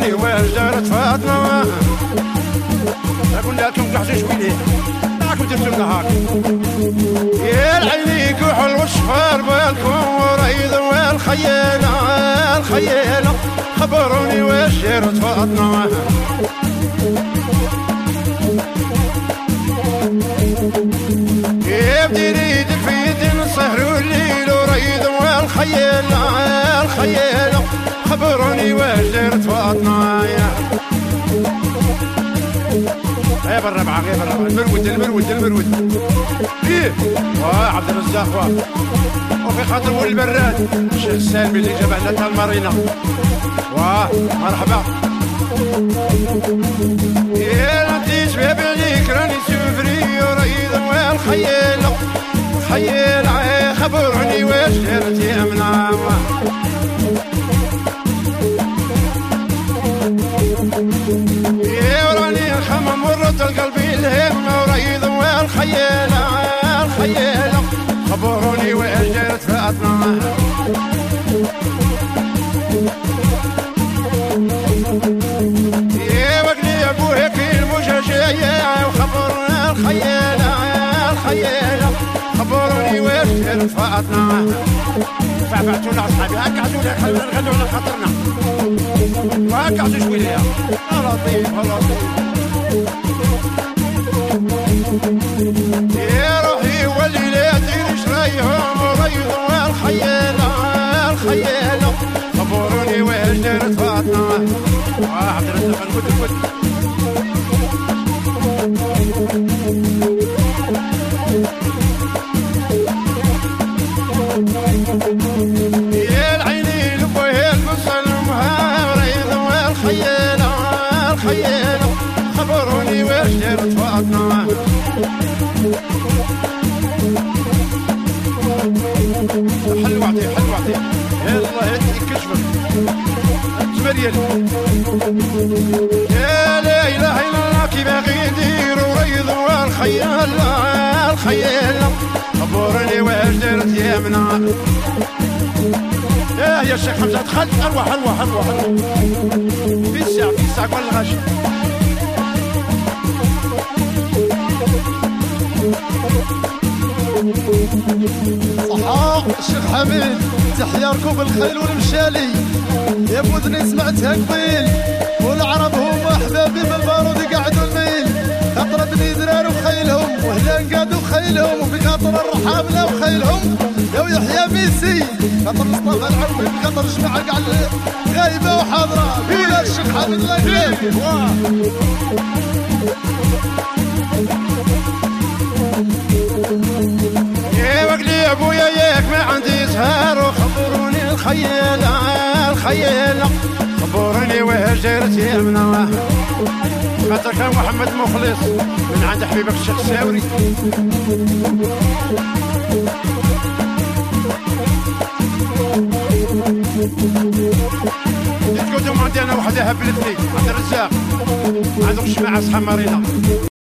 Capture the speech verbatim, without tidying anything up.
خبروني واش دارت فاطمة قلنا لكم كحشي شويلي راكم درتو النهار يا العيني كحل والشفار بالكم وريض والخيالة الخيالة خبروني واش دارت فاطمة يا بديري دفيت السهر والليل وريض والخيالة الخيالة خبروني واش دارت فاطمة غيب الربعة غيب الربعة المرود المرود المرود ايه واه عبد الرزاق واه وفي خاطر ولد البراد الشيخ السالمي اللي جاب لنا تاع المارينا واه مرحبا يا انتي شباب عليك راني سوفري وريض والخيالة خيالة خبروني واش دارت يا منام يا راني الخمم مرت القلب الهمة وريض والخيالة الخيالة خبروني واش دارت فاطمة يا وقلي ابوها كي المشاشية وخبرنا الخيالة الخيالة خبروني واش دارت فاطمة فعبعتونا اصحابي هكا لي خلونا نغنوا على خاطرنا وهكا عطوا شويه لطيف لطيف يا روحي وليلاتي نشريهم وريض والخيالة الخيالة خبروني واش دارت فاطمة واه عبد الرزاق الكد الكد يا العيني لفوه البصل ومها وريض والخيالة الخيالة خبروني واش دارت فاطمة حلو عطيه حلو عطيه يلا هدي كشفك زمريل يا لا اله الا الله كي باغي يدير وريض والخيالة الخيالة خبرني واش درت يا منى يا يا الشيخ حمزه دخل ارواح ارواح ارواح في الساعه في الساعه كل الغش صحا الشيخ حميد تحيا ركوب الخيل والمشالي يا بوذني سمعتها قبيل والعرب هما احبابي بالبارود قعدوا الميل خطرتني درار وخيلهم وهلان قادوا خيلهم وفي خاطر الرحابله وخيلهم يا يحيى ميسي خاطر مصطفى العوفي بخاطر جماعه قاع غايبه وحاضره ولا الشيخ حميد الله يكرمك يا وقلي ابويا ياك ما عندي سهر وخبروني الخيالة الخيالة خبروني واش دارت يا منى خاطر كان محمد مخلص من عند حبيبك الشيخ الساوري تقول دوم عندي انا وحده هبلتني عبد الرزاق عندك جماعه اصحاب مارينا